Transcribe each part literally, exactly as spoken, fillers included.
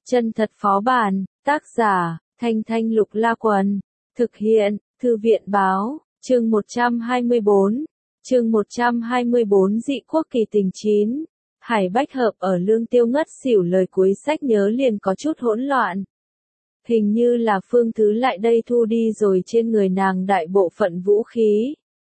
Chân thật phó bản, tác giả, Thanh Thanh Lục La Quần, thực hiện, Thư viện báo, chương một trăm hai mươi bốn, chương một trăm hai mươi bốn dị quốc kỳ tình chín. Hải Bách Hợp ở Lương Tiêu ngất xỉu lời cuối sách nhớ liền có chút hỗn loạn. Hình như là Phương Thứ lại đây thu đi rồi trên người nàng đại bộ phận vũ khí.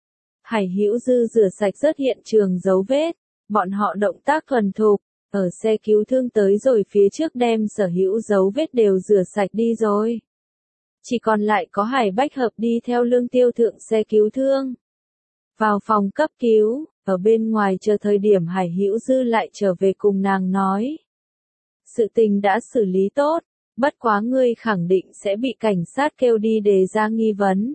Hải Hữu Dư rửa sạch rất hiện trường dấu vết, bọn họ động tác thuần thục, ở xe cứu thương tới rồi phía trước đem sở hữu dấu vết đều rửa sạch đi rồi. Chỉ còn lại có Hải Bách Hợp đi theo Lương Tiêu thượng xe cứu thương. Vào phòng cấp cứu, ở bên ngoài chờ thời điểm Hải Hữu Dư lại trở về cùng nàng nói. Sự tình đã xử lý tốt, bất quá ngươi khẳng định sẽ bị cảnh sát kêu đi đề ra nghi vấn.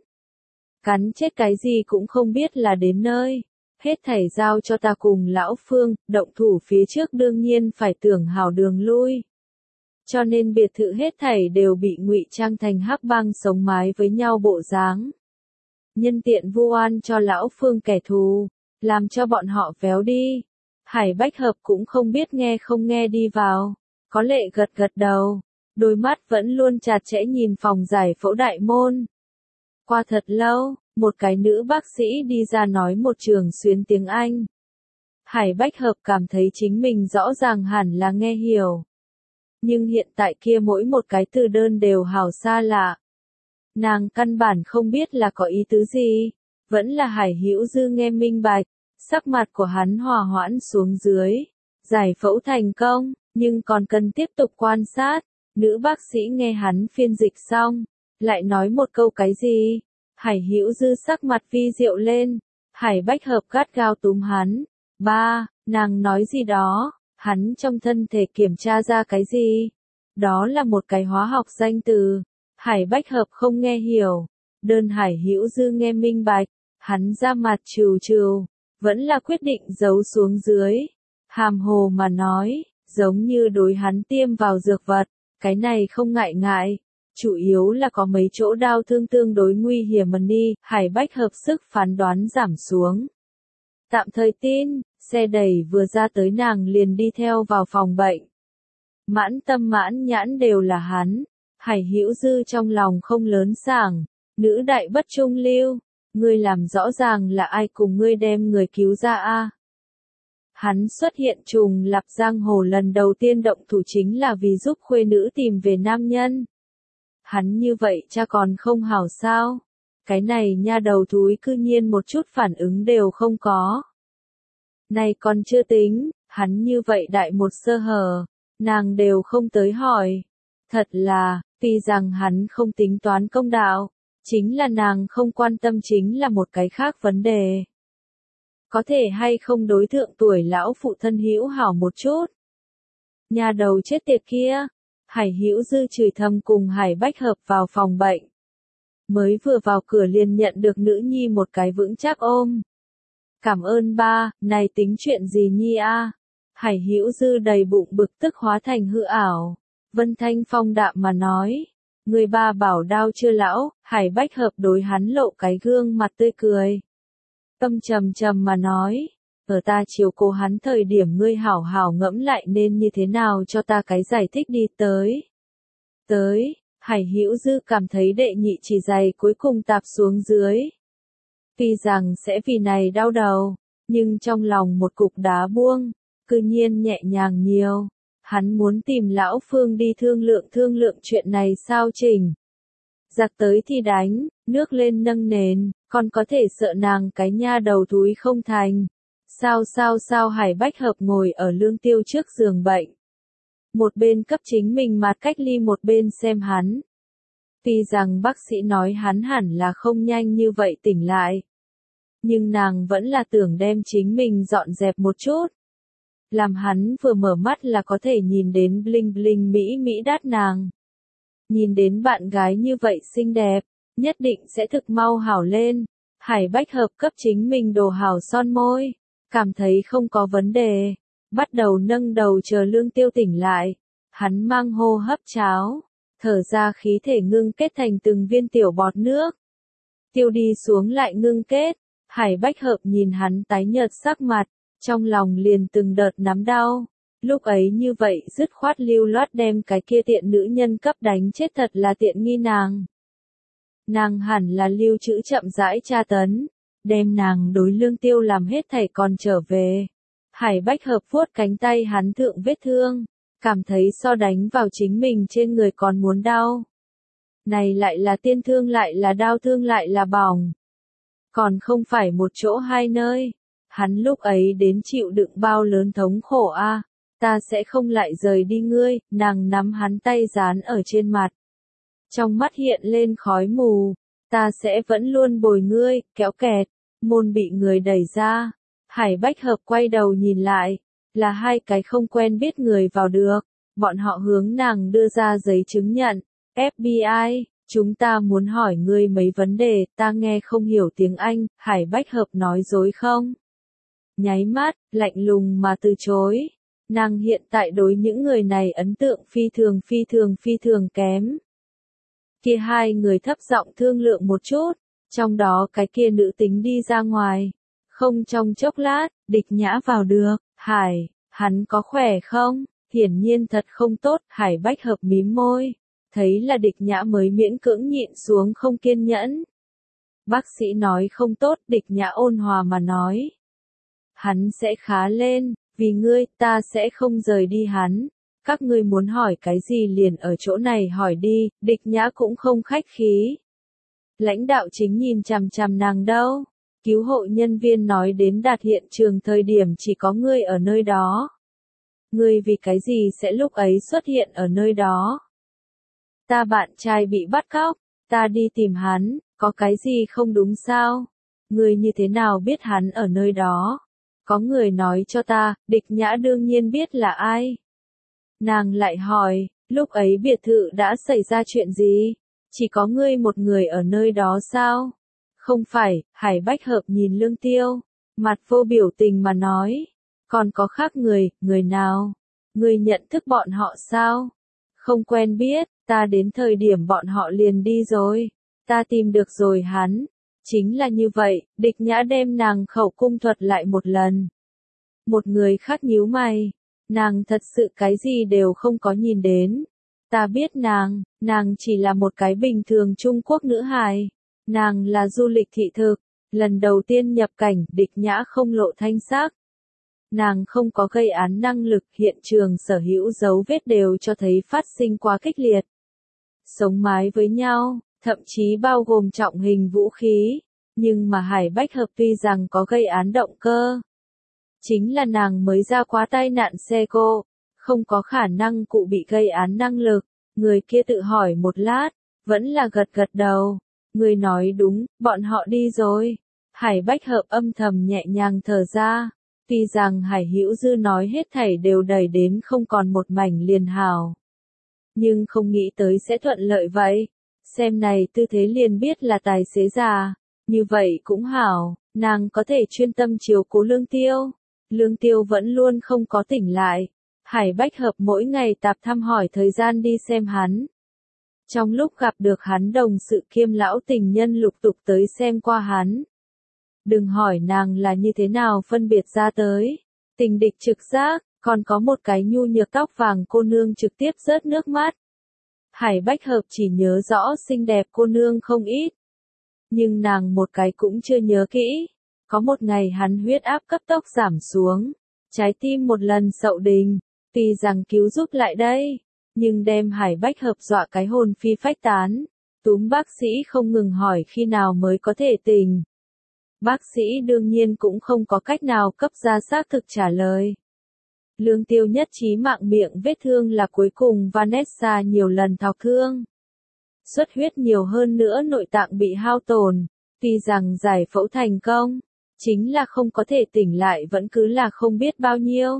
Cắn chết cái gì cũng không biết là đến nơi. Hết thảy giao cho ta cùng lão Phương, động thủ phía trước đương nhiên phải tưởng hảo đường lui. Cho nên biệt thự hết thảy đều bị ngụy trang thành hắc bang sống mái với nhau bộ dáng. Nhân tiện vu oan cho lão Phương kẻ thù, làm cho bọn họ véo đi. Hải Bách Hợp cũng không biết nghe không nghe đi vào, có lệ gật gật đầu, đôi mắt vẫn luôn chặt chẽ nhìn phòng giải phẫu đại môn. Qua thật lâu, một cái nữ bác sĩ đi ra nói một trường xuyến tiếng Anh. Hải Bách Hợp cảm thấy chính mình rõ ràng hẳn là nghe hiểu. Nhưng hiện tại kia mỗi một cái từ đơn đều hào xa lạ. Nàng căn bản không biết là có ý tứ gì, vẫn là Hải Hữu Dư nghe minh bạch, sắc mặt của hắn hòa hoãn xuống dưới. Giải phẫu thành công, nhưng còn cần tiếp tục quan sát. Nữ bác sĩ nghe hắn phiên dịch xong, lại nói một câu cái gì. Hải Hữu Dư sắc mặt vi diệu lên, Hải Bách Hợp gắt gao túm hắn. Ba, nàng nói gì đó, hắn trong thân thể kiểm tra ra cái gì? Đó là một cái hóa học danh từ. Hải Bách Hợp không nghe hiểu, đơn Hải Hữu Dư nghe minh bạch, hắn ra mặt trừ trừ, vẫn là quyết định giấu xuống dưới. Hàm hồ mà nói, giống như đối hắn tiêm vào dược vật, cái này không ngại ngại. Chủ yếu là có mấy chỗ đau thương tương đối nguy hiểm mà đi, Hải Bách Hợp sức phán đoán giảm xuống. Tạm thời tin, xe đẩy vừa ra tới nàng liền đi theo vào phòng bệnh. Mãn tâm mãn nhãn đều là hắn, Hải Hữu Dư trong lòng không lớn sảng, nữ đại bất trung lưu, ngươi làm rõ ràng là ai cùng ngươi đem người cứu ra a? Hắn xuất hiện trùng lập giang hồ lần đầu tiên động thủ chính là vì giúp khuê nữ tìm về nam nhân. Hắn như vậy cha còn không hảo sao? Cái này nha đầu thúi cư nhiên một chút phản ứng đều không có. Này còn chưa tính, hắn như vậy đại một sơ hở, nàng đều không tới hỏi. Thật là, tuy rằng hắn không tính toán công đạo, chính là nàng không quan tâm chính là một cái khác vấn đề. Có thể hay không đối thượng tuổi lão phụ thân hữu hảo một chút. Nhà đầu chết tiệt kia. Hải Hữu Dư chửi thầm cùng Hải Bách Hợp vào phòng bệnh. Mới vừa vào cửa liền nhận được nữ nhi một cái vững chắc ôm. Cảm ơn ba, này tính chuyện gì nhi a? Hải Hữu Dư đầy bụng bực tức hóa thành hư ảo. Vân Thanh phong đạm mà nói. Người ba bảo đau chưa lão, Hải Bách Hợp đối hắn lộ cái gương mặt tươi cười. Tâm trầm trầm mà nói. Ở ta chiều cô hắn thời điểm ngươi hảo hảo ngẫm lại nên như thế nào cho ta cái giải thích đi tới. Tới, Hải Hữu Dư cảm thấy đệ nhị chỉ giày cuối cùng tạp xuống dưới. Tuy rằng sẽ vì này đau đầu, nhưng trong lòng một cục đá buông, cư nhiên nhẹ nhàng nhiều. Hắn muốn tìm lão Phương đi thương lượng thương lượng chuyện này sao chỉnh. Giặc tới thì đánh, nước lên nâng nền, còn có thể sợ nàng cái nha đầu thúi không thành. Sao sao sao Hải Bách Hợp ngồi ở Lương Tiêu trước giường bệnh. Một bên cấp chính mình mặt cách ly một bên xem hắn. Tuy rằng bác sĩ nói hắn hẳn là không nhanh như vậy tỉnh lại. Nhưng nàng vẫn là tưởng đem chính mình dọn dẹp một chút. Làm hắn vừa mở mắt là có thể nhìn đến bling bling mỹ mỹ đát nàng. Nhìn đến bạn gái như vậy xinh đẹp, nhất định sẽ thực mau hảo lên. Hải Bách Hợp cấp chính mình đồ hảo son môi. Cảm thấy không có vấn đề, bắt đầu nâng đầu chờ Lương Tiêu tỉnh lại. Hắn mang hô hấp cháo, thở ra khí thể ngưng kết thành từng viên tiểu bọt nước. Tiêu đi xuống lại ngưng kết, Hải Bách Hợp nhìn hắn tái nhợt sắc mặt, trong lòng liền từng đợt nắm đau. Lúc ấy như vậy dứt khoát lưu loát đem cái kia tiện nữ nhân cấp đánh chết thật là tiện nghi nàng. Nàng hẳn là lưu trữ chậm rãi tra tấn, đem nàng đối Lương Tiêu làm hết thảy còn trở về. Hải Bách Hợp vuốt cánh tay hắn thượng vết thương, cảm thấy so đánh vào chính mình trên người còn muốn đau. Này lại là tiên thương lại là đau thương lại là bỏng. Còn không phải một chỗ hai nơi. Hắn lúc ấy đến chịu đựng bao lớn thống khổ a, à, ta sẽ không lại rời đi ngươi, nàng nắm hắn tay dán ở trên mặt. Trong mắt hiện lên khói mù, ta sẽ vẫn luôn bồi ngươi, kéo kẹt, môn bị người đẩy ra. Hải Bách Hợp quay đầu nhìn lại, là hai cái không quen biết người vào được, bọn họ hướng nàng đưa ra giấy chứng nhận, ép bê i, chúng ta muốn hỏi ngươi mấy vấn đề, ta nghe không hiểu tiếng Anh, Hải Bách Hợp nói dối không? Nháy mắt, lạnh lùng mà từ chối. Nàng hiện tại đối những người này ấn tượng phi thường phi thường phi thường kém. Kia hai người thấp giọng thương lượng một chút, trong đó cái kia nữ tính đi ra ngoài. Không trong chốc lát, Địch Nhã vào được, Hải, hắn có khỏe không? Hiển nhiên thật không tốt, Hải Bách Hợp mím môi. Thấy là Địch Nhã mới miễn cưỡng nhịn xuống không kiên nhẫn. Bác sĩ nói không tốt, Địch Nhã ôn hòa mà nói. Hắn sẽ khá lên, vì ngươi, ta sẽ không rời đi hắn. Các ngươi muốn hỏi cái gì liền ở chỗ này hỏi đi, Địch Nhã cũng không khách khí. Lãnh đạo chính nhìn chằm chằm nàng đâu. Cứu hộ nhân viên nói đến đạt hiện trường thời điểm chỉ có ngươi ở nơi đó. Ngươi vì cái gì sẽ lúc ấy xuất hiện ở nơi đó? Ta bạn trai bị bắt cóc, ta đi tìm hắn, có cái gì không đúng sao? Ngươi như thế nào biết hắn ở nơi đó? Có người nói cho ta, Địch Nhã đương nhiên biết là ai. Nàng lại hỏi, lúc ấy biệt thự đã xảy ra chuyện gì? Chỉ có ngươi một người ở nơi đó sao? Không phải, Hải Bách Hợp nhìn Lương Tiêu, mặt vô biểu tình mà nói. Còn có khác người, người nào? Ngươi nhận thức bọn họ sao? Không quen biết, ta đến thời điểm bọn họ liền đi rồi. Ta tìm được rồi hắn. Chính là như vậy, Địch Nhã đem nàng khẩu cung thuật lại một lần. Một người khác nhíu mày. Nàng thật sự cái gì đều không có nhìn đến. Ta biết nàng, nàng chỉ là một cái bình thường Trung Quốc nữ hài. Nàng là du lịch thị thực, lần đầu tiên nhập cảnh, Địch Nhã không lộ thanh sắc. Nàng không có gây án năng lực, hiện trường sở hữu dấu vết đều cho thấy phát sinh quá kích liệt. Sống mái với nhau, thậm chí bao gồm trọng hình vũ khí, nhưng mà Hải Bách Hợp tuy rằng có gây án động cơ. Chính là nàng mới ra quá tai nạn xe cộ, không có khả năng cụ bị gây án năng lực, người kia tự hỏi một lát, vẫn là gật gật đầu. Người nói đúng, bọn họ đi rồi. Hải Bách Hợp âm thầm nhẹ nhàng thở ra. Tuy rằng Hải Hữu Dư nói hết thảy đều đầy đến không còn một mảnh liền hào. Nhưng không nghĩ tới sẽ thuận lợi vậy. Xem này tư thế liền biết là tài xế già. Như vậy cũng hảo, nàng có thể chuyên tâm chiếu cố Lương Tiêu. Lương Tiêu vẫn luôn không có tỉnh lại. Hải Bách Hợp mỗi ngày tạp thăm hỏi thời gian đi xem hắn. Trong lúc gặp được hắn đồng sự kiêm lão tình nhân lục tục tới xem qua hắn. Đừng hỏi nàng là như thế nào phân biệt ra tới. Tình địch trực giác, còn có một cái nhu nhược tóc vàng cô nương trực tiếp rớt nước mắt. Hải Bách Hợp chỉ nhớ rõ xinh đẹp cô nương không ít. Nhưng nàng một cái cũng chưa nhớ kỹ. Có một ngày hắn huyết áp cấp tốc giảm xuống. Trái tim một lần sậu đình. Tuy rằng cứu giúp lại đây. Nhưng đem Hải Bách Hợp dọa cái hồn phi phách tán. Túm bác sĩ không ngừng hỏi khi nào mới có thể tỉnh. Bác sĩ đương nhiên cũng không có cách nào cấp ra xác thực trả lời. Lương Tiêu nhất trí mạng miệng vết thương là cuối cùng Vanessa nhiều lần thọc thương. Xuất huyết nhiều hơn nữa nội tạng bị hao tổn. Tuy rằng giải phẫu thành công, chính là không có thể tỉnh lại vẫn cứ là không biết bao nhiêu.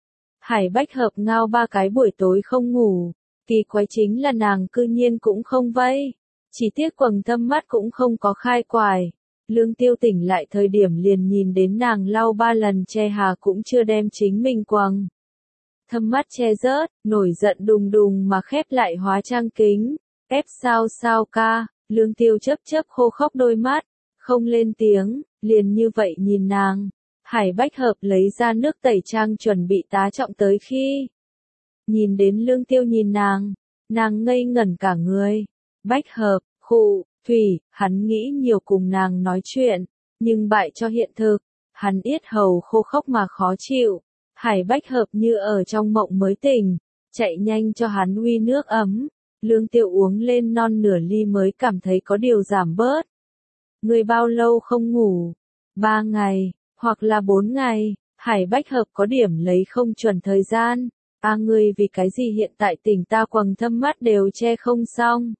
Hải Bách Hợp ngao ba cái buổi tối không ngủ. Kỳ quái chính là nàng cư nhiên cũng không vây. Chỉ tiếc quầng thâm mắt cũng không có khai quài. Lương Tiêu tỉnh lại thời điểm liền nhìn đến nàng lau ba lần che hà cũng chưa đem chính mình quầng thâm mắt che rớt, nổi giận đùng đùng mà khép lại hóa trang kính. Ép sao sao ca, Lương Tiêu chớp chớp khô khóc đôi mắt, không lên tiếng, liền như vậy nhìn nàng. Hải Bách Hợp lấy ra nước tẩy trang chuẩn bị tá trọng tới khi nhìn đến Lương Tiêu nhìn nàng, nàng ngây ngẩn cả người. Bách Hợp, khụ, Thủy, hắn nghĩ nhiều cùng nàng nói chuyện, nhưng bại cho hiện thực, hắn yết hầu khô khốc mà khó chịu. Hải Bách Hợp như ở trong mộng mới tỉnh, chạy nhanh cho hắn uy nước ấm. Lương Tiêu uống lên non nửa ly mới cảm thấy có điều giảm bớt. Người bao lâu không ngủ? Ba ngày, hoặc là bốn ngày. Hải Bách Hợp có điểm lấy không chuẩn thời gian. À ngươi vì cái gì hiện tại tỉnh ta quầng thâm mắt đều che không xong.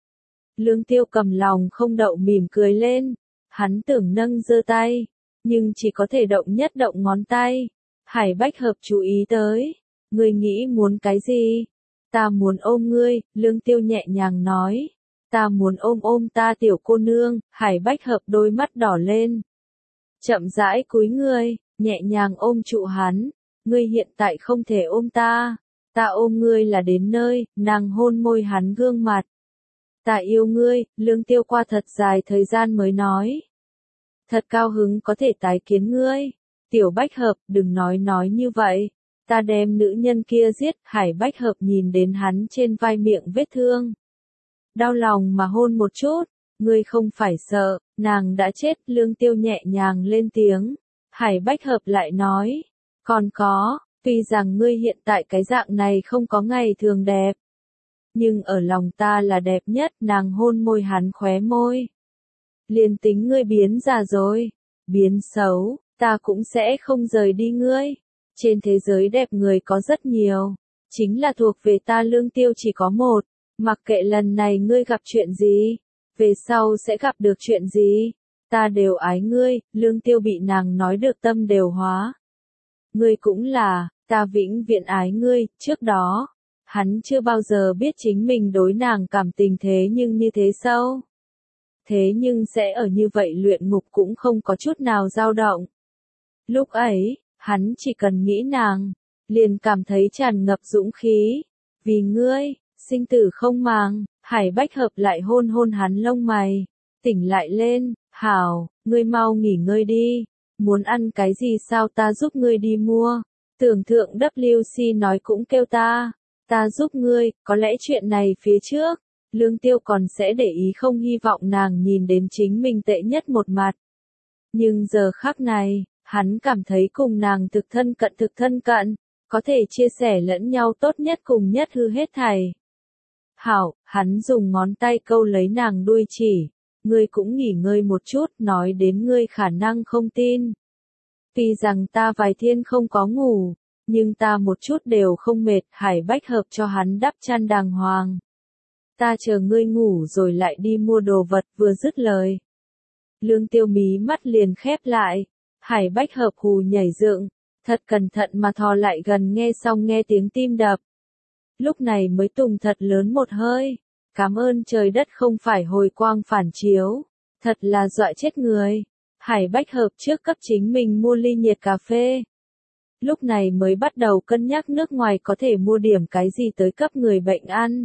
Lương Tiêu cầm lòng không đậu mỉm cười lên. Hắn tưởng nâng giơ tay, nhưng chỉ có thể động nhất động ngón tay. Hải Bách Hợp chú ý tới. Ngươi nghĩ muốn cái gì? Ta muốn ôm ngươi, Lương Tiêu nhẹ nhàng nói. Ta muốn ôm ôm ta tiểu cô nương. Hải Bách Hợp đôi mắt đỏ lên. Chậm rãi cúi người, nhẹ nhàng ôm trụ hắn. Ngươi hiện tại không thể ôm ta. Ta ôm ngươi là đến nơi. Nàng hôn môi hắn gương mặt. Ta yêu ngươi, Lương Tiêu qua thật dài thời gian mới nói. Thật cao hứng có thể tái kiến ngươi. Tiểu Bách Hợp, đừng nói nói như vậy. Ta đem nữ nhân kia giết. Hải Bách Hợp nhìn đến hắn trên vai miệng vết thương. Đau lòng mà hôn một chút. Ngươi không phải sợ, nàng đã chết. Lương Tiêu nhẹ nhàng lên tiếng. Hải Bách Hợp lại nói. Còn có, tuy rằng ngươi hiện tại cái dạng này không có ngày thường đẹp. Nhưng ở lòng ta là đẹp nhất. Nàng hôn môi hắn khóe môi. Liền tính ngươi biến già rồi, biến xấu, ta cũng sẽ không rời đi ngươi. Trên thế giới đẹp người có rất nhiều, chính là thuộc về ta Lương Tiêu chỉ có một. Mặc kệ lần này ngươi gặp chuyện gì, về sau sẽ gặp được chuyện gì, ta đều ái ngươi. Lương Tiêu bị nàng nói được tâm đều hóa. Ngươi cũng là, ta vĩnh viễn ái ngươi. Trước đó, hắn chưa bao giờ biết chính mình đối nàng cảm tình thế nhưng như thế sâu. Thế nhưng sẽ ở như vậy luyện ngục cũng không có chút nào dao động. Lúc ấy, hắn chỉ cần nghĩ nàng, liền cảm thấy tràn ngập dũng khí. Vì ngươi, sinh tử không màng. Hải Bách Hợp lại hôn hôn hắn lông mày. Tỉnh lại lên, hảo, ngươi mau nghỉ ngơi đi. Muốn ăn cái gì sao ta giúp ngươi đi mua. Tưởng thượng W C nói cũng kêu ta. Ta giúp ngươi, có lẽ chuyện này phía trước. Lương Tiêu còn sẽ để ý không hy vọng nàng nhìn đến chính mình tệ nhất một mặt. Nhưng giờ khắc này, hắn cảm thấy cùng nàng thực thân cận thực thân cận, có thể chia sẻ lẫn nhau tốt nhất cùng nhất hư hết thảy. Hảo, hắn dùng ngón tay câu lấy nàng đuôi chỉ. Ngươi cũng nghỉ ngơi một chút, nói đến ngươi khả năng không tin. Tuy rằng ta vài thiên không có ngủ, nhưng ta một chút đều không mệt. Hải Bách Hợp cho hắn đắp chăn đàng hoàng. Ta chờ ngươi ngủ rồi lại đi mua đồ vật. Vừa dứt lời, Lương Tiêu mí mắt liền khép lại. Hải Bách Hợp hù nhảy dựng, thật cẩn thận mà thò lại gần nghe xong nghe tiếng tim đập. Lúc này mới tùng thật lớn một hơi. Cảm ơn trời đất không phải hồi quang phản chiếu. Thật là dọa chết người. Hải Bách Hợp trước cấp chính mình mua ly nhiệt cà phê. Lúc này mới bắt đầu cân nhắc nước ngoài có thể mua điểm cái gì tới cấp người bệnh ăn.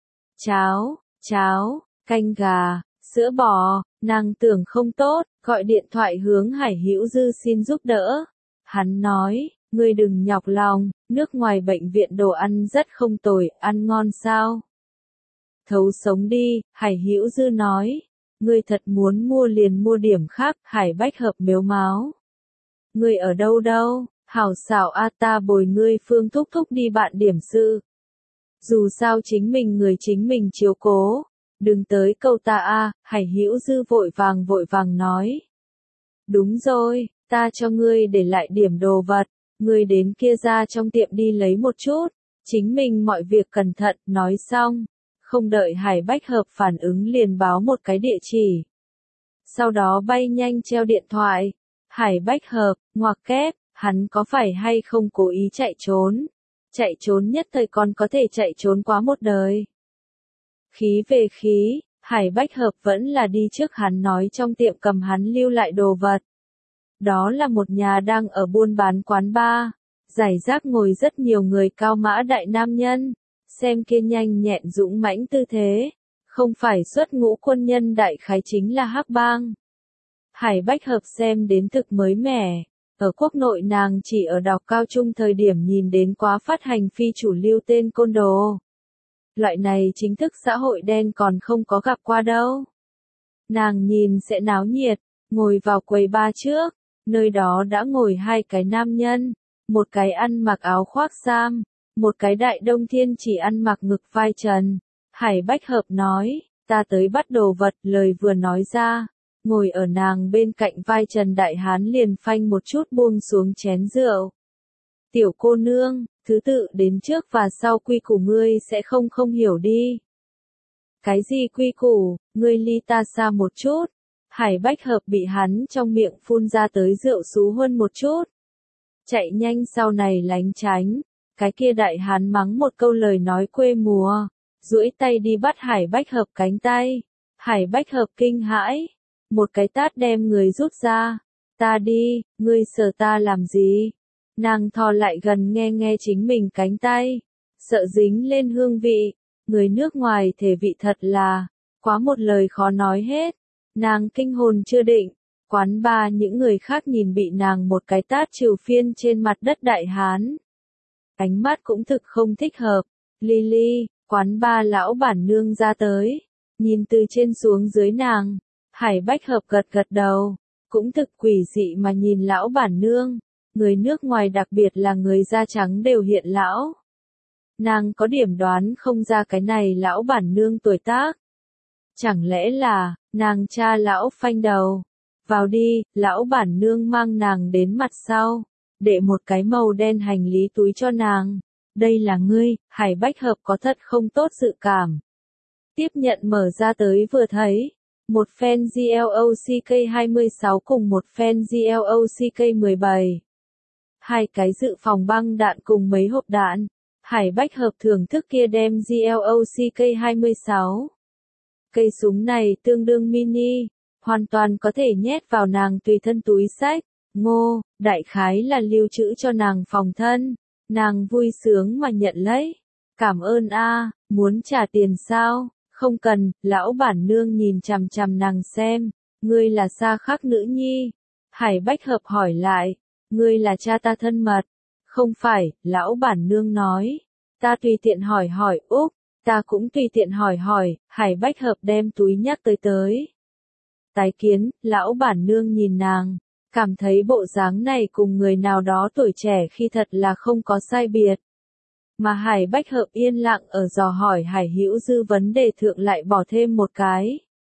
Cháo, cháo, canh gà, sữa bò. Nàng tưởng không tốt, gọi điện thoại hướng Hải Hữu Dư xin giúp đỡ. Hắn nói, ngươi đừng nhọc lòng, nước ngoài bệnh viện đồ ăn rất không tồi, ăn ngon sao? Thấu sống đi. Hải Hữu Dư nói, ngươi thật muốn mua liền mua điểm khác. Hải Bách Hợp mếu máo. Ngươi ở đâu đâu? Hảo xảo a, ta bồi ngươi Phương thúc thúc đi bạn điểm sự. Dù sao chính mình người chính mình chiếu cố. Đừng tới câu ta a. Hải Hữu Dư vội vàng vội vàng nói. Đúng rồi, ta cho ngươi để lại điểm đồ vật. Ngươi đến kia ra trong tiệm đi lấy một chút. Chính mình mọi việc cẩn thận. Nói xong, không đợi Hải Bách Hợp phản ứng liền báo một cái địa chỉ. Sau đó bay nhanh treo điện thoại. Hải Bách Hợp, ngoặc kép, hắn có phải hay không cố ý chạy trốn? Chạy trốn nhất thời còn có thể chạy trốn quá một đời. Khí về khí, Hải Bách Hợp vẫn là đi trước hắn nói trong tiệm cầm hắn lưu lại đồ vật. Đó là một nhà đang ở buôn bán quán bar. Giải rác ngồi rất nhiều người cao mã đại nam nhân. Xem kia nhanh nhẹn dũng mãnh tư thế. Không phải xuất ngũ quân nhân đại khái chính là hắc bang. Hải Bách Hợp xem đến thực mới mẻ. Ở quốc nội nàng chỉ ở đọc cao trung thời điểm nhìn đến quá phát hành phi chủ lưu tên côn đồ. Loại này chính thức xã hội đen còn không có gặp qua đâu. Nàng nhìn sẽ náo nhiệt, ngồi vào quầy bar trước, nơi đó đã ngồi hai cái nam nhân, một cái ăn mặc áo khoác sam, một cái đại đông thiên chỉ ăn mặc ngực vai trần. Hải Bách Hợp nói, ta tới bắt đồ vật, lời vừa nói ra, ngồi ở nàng bên cạnh vai trần đại hán liền phanh một chút buông xuống chén rượu. Tiểu cô nương, thứ tự đến trước và sau quy củ ngươi sẽ không không hiểu đi. Cái gì quy củ, ngươi ly ta xa một chút. Hải Bách Hợp bị hắn trong miệng phun ra tới rượu xú hơn một chút. Chạy nhanh sau này lánh tránh, cái kia đại hán mắng một câu lời nói quê mùa, duỗi tay đi bắt Hải Bách Hợp cánh tay. Hải Bách Hợp kinh hãi, một cái tát đem người rút ra. Ta đi, ngươi sờ ta làm gì? Nàng thò lại gần nghe nghe chính mình cánh tay, sợ dính lên hương vị, người nước ngoài thể vị thật là, quá một lời khó nói hết. Nàng kinh hồn chưa định, quán ba những người khác nhìn bị nàng một cái tát trừ phiên trên mặt đất đại hán. Ánh mắt cũng thực không thích hợp, Lily, quán ba lão bản nương ra tới, nhìn từ trên xuống dưới nàng, Hải Bách Hợp gật gật đầu, cũng thực quỷ dị mà nhìn lão bản nương, người nước ngoài đặc biệt là người da trắng đều hiện lão. Nàng có điểm đoán không ra cái này lão bản nương tuổi tác. Chẳng lẽ là, nàng cha lão phanh đầu. Vào đi, lão bản nương mang nàng đến mặt sau, để một cái màu đen hành lý túi cho nàng. Đây là ngươi, Hải Bách Hợp có thật không tốt dự cảm. Tiếp nhận mở ra tới vừa thấy, một fan giê lờ o xê ca hai mươi sáu cùng một fan giê lờ o xê ca mười bảy. Hai cái dự phòng băng đạn cùng mấy hộp đạn. Hải Bách Hợp thưởng thức kia đem giê lờ o xê ca hai mươi sáu. Cây súng này tương đương mini, hoàn toàn có thể nhét vào nàng tùy thân túi xách. Ngô, đại khái là lưu trữ cho nàng phòng thân. Nàng vui sướng mà nhận lấy. Cảm ơn a, muốn trả tiền sao? Không cần, lão bản nương nhìn chằm chằm nàng xem. Ngươi là xa khắc nữ nhi. Hải Bách Hợp hỏi lại. Ngươi là cha ta thân mật. Không phải, lão bản nương nói. Ta tùy tiện hỏi hỏi, Úc. Ta cũng tùy tiện hỏi hỏi, Hải Bách Hợp đem túi nhắc tới tới. Tái kiến, lão bản nương nhìn nàng, cảm thấy bộ dáng này cùng người nào đó tuổi trẻ khi thật là không có sai biệt. Mà Hải Bách Hợp yên lặng ở dò hỏi Hải Hữu Dư vấn đề thượng lại bỏ thêm một cái.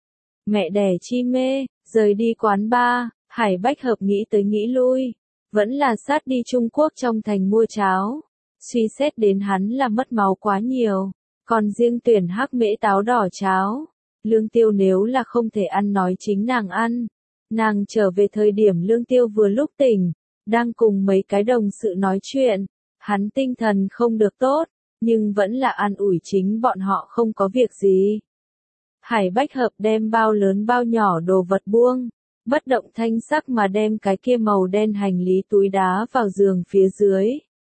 Mẹ đẻ chi mê, rời đi quán bar, Hải Bách Hợp nghĩ tới nghĩ lui, vẫn là sát đi Trung Quốc trong thành mua cháo. Suy xét đến hắn là mất máu quá nhiều. Còn riêng tuyển hắc mễ táo đỏ cháo, Lương Tiêu nếu là không thể ăn nói chính nàng ăn. Nàng trở về thời điểm Lương Tiêu vừa lúc tỉnh, đang cùng mấy cái đồng sự nói chuyện, hắn tinh thần không được tốt, nhưng vẫn là an ủi chính bọn họ không có việc gì. Hải Bách Hợp đem bao lớn bao nhỏ đồ vật buông, bất động thanh sắc mà đem cái kia màu đen hành lý túi đá vào giường phía dưới.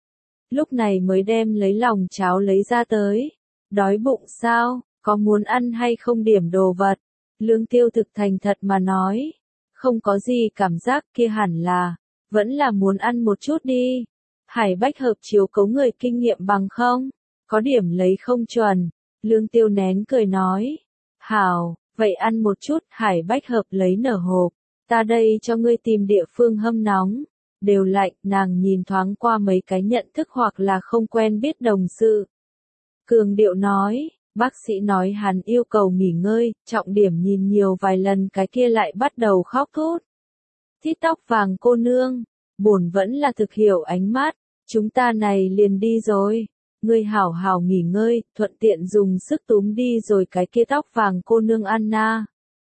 Lúc này mới đem lấy lòng cháo lấy ra tới. Đói bụng sao, có muốn ăn hay không điểm đồ vật? Lương Tiêu thực thành thật mà nói. Không có gì cảm giác kia hẳn là, vẫn là muốn ăn một chút đi. Hải Bách Hợp chiếu cấu người kinh nghiệm bằng không? Có điểm lấy không chuẩn. Lương Tiêu nén cười nói. Hảo, vậy ăn một chút. Hải Bách Hợp lấy nở hộp. Ta đây cho ngươi tìm địa phương hâm nóng. Đều lạnh, nàng nhìn thoáng qua mấy cái nhận thức hoặc là không quen biết đồng sự. Cường điệu nói, bác sĩ nói hắn yêu cầu nghỉ ngơi, trọng điểm nhìn nhiều vài lần cái kia lại bắt đầu khóc thút. Thít tóc vàng cô nương, bổn vẫn là thực hiểu ánh mắt, chúng ta này liền đi rồi. Ngươi hảo hảo nghỉ ngơi, thuận tiện dùng sức túm đi rồi cái kia tóc vàng cô nương Anna.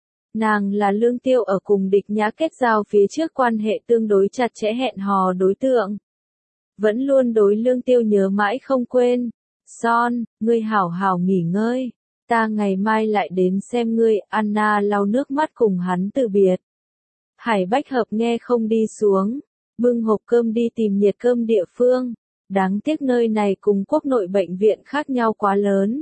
Nàng là Lương Tiêu ở cùng địch nhã kết giao phía trước quan hệ tương đối chặt chẽ hẹn hò đối tượng. Vẫn luôn đối Lương Tiêu nhớ mãi không quên. Son, ngươi hảo hảo nghỉ ngơi. Ta ngày mai lại đến xem ngươi. Anna lau nước mắt cùng hắn từ biệt. Hải Bách Hợp nghe không đi xuống. Bưng hộp cơm đi tìm nhiệt cơm địa phương. Đáng tiếc nơi này cùng quốc nội bệnh viện khác nhau quá lớn.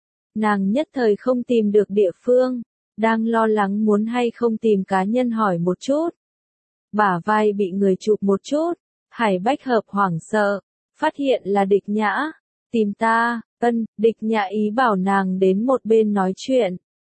Nàng nhất thời không tìm được địa phương. Đang lo lắng muốn hay không tìm cá nhân hỏi một chút. bả vai bị người chụp một chút, Hải Bách Hợp hoảng sợ, phát hiện là Địch Nhã. Tìm ta, ân, Địch Nhã ý bảo nàng đến một bên nói chuyện.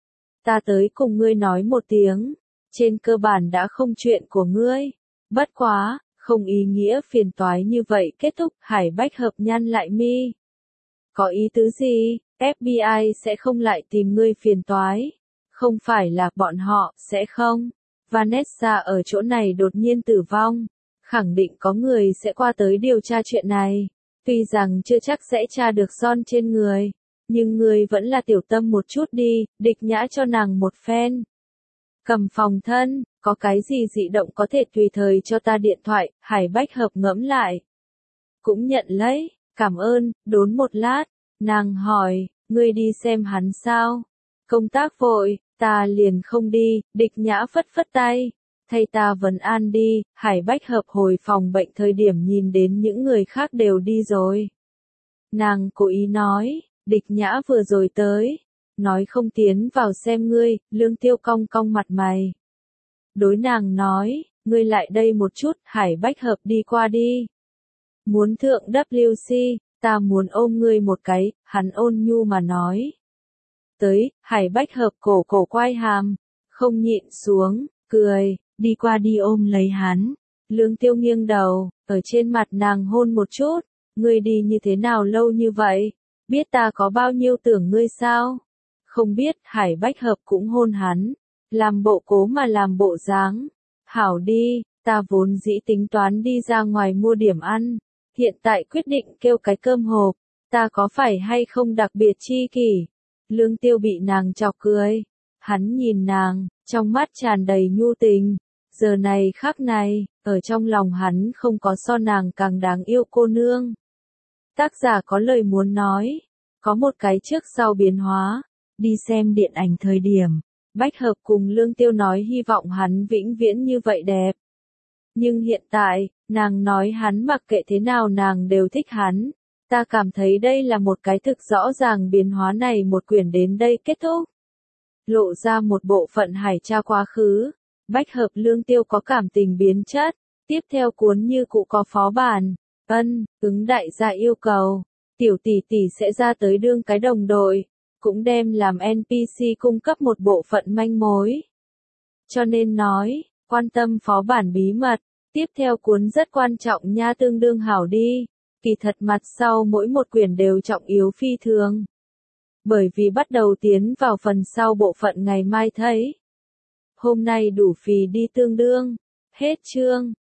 Ta tới cùng ngươi nói một tiếng, trên cơ bản đã không chuyện của ngươi. Bất quá, không ý nghĩa phiền toái như vậy kết thúc. Hải Bách Hợp nhăn lại mi. Có ý tứ gì? ép bê i sẽ không lại tìm ngươi phiền toái. Không phải là bọn họ, sẽ không. Vanessa ở chỗ này đột nhiên tử vong. Khẳng định có người sẽ qua tới điều tra chuyện này. Tuy rằng chưa chắc sẽ tra được son trên người. Nhưng ngươi vẫn là tiểu tâm một chút đi, Địch Nhã cho nàng một phen. Cầm phòng thân, có cái gì dị động có thể tùy thời cho ta điện thoại, Hải Bách Hợp ngẫm lại. Cũng nhận lấy, cảm ơn, đốn một lát, nàng hỏi, ngươi đi xem hắn sao? Công tác vội, ta liền không đi, Địch Nhã phất phất tay. Thay ta vấn an đi, Hải Bách Hợp hồi phòng bệnh thời điểm nhìn đến những người khác đều đi rồi. Nàng cố ý nói, Địch Nhã vừa rồi tới, nói không tiến vào xem ngươi, Lương Tiêu cong cong mặt mày. Đối nàng nói, ngươi lại đây một chút, Hải Bách Hợp đi qua đi. Muốn thượng W C, ta muốn ôm ngươi một cái, hắn ôn nhu mà nói. Tới, Hải Bách Hợp cổ cổ quay hàm, không nhịn xuống, cười, đi qua đi ôm lấy hắn. Lương Tiêu nghiêng đầu, ở trên mặt nàng hôn một chút, ngươi đi như thế nào lâu như vậy, biết ta có bao nhiêu tưởng ngươi sao? Không biết, Hải Bách Hợp cũng hôn hắn, làm bộ cố mà làm bộ dáng. Hảo đi, ta vốn dĩ tính toán đi ra ngoài mua điểm ăn, hiện tại quyết định kêu cái cơm hộp, ta có phải hay không đặc biệt chi kỷ? Lương Tiêu bị nàng chọc cười, hắn nhìn nàng, trong mắt tràn đầy nhu tình, giờ này khắc này, ở trong lòng hắn không có so nàng càng đáng yêu cô nương. Tác giả có lời muốn nói, có một cái trước sau biến hóa, đi xem điện ảnh thời điểm, Bách Hợp cùng Lương Tiêu nói hy vọng hắn vĩnh viễn như vậy đẹp. Nhưng hiện tại, nàng nói hắn mặc kệ thế nào nàng đều thích hắn, ta cảm thấy đây là một cái thực rõ ràng biến hóa này một quyển đến đây kết thúc. Lộ ra một bộ phận Hải Cha quá khứ, Bách Hợp Lương Tiêu có cảm tình biến chất, tiếp theo cuốn như cụ có phó bản, ân, ứng đại gia yêu cầu, tiểu tỷ tỷ sẽ ra tới đương cái đồng đội, cũng đem làm en pê xê cung cấp một bộ phận manh mối. Cho nên nói, quan tâm phó bản bí mật, tiếp theo cuốn rất quan trọng nha tương đương hảo đi, kỳ thật mặt sau mỗi một quyển đều trọng yếu phi thường. Bởi vì bắt đầu tiến vào phần sau bộ phận ngày mai thấy. Hôm nay đủ phì đi tương đương, hết chương.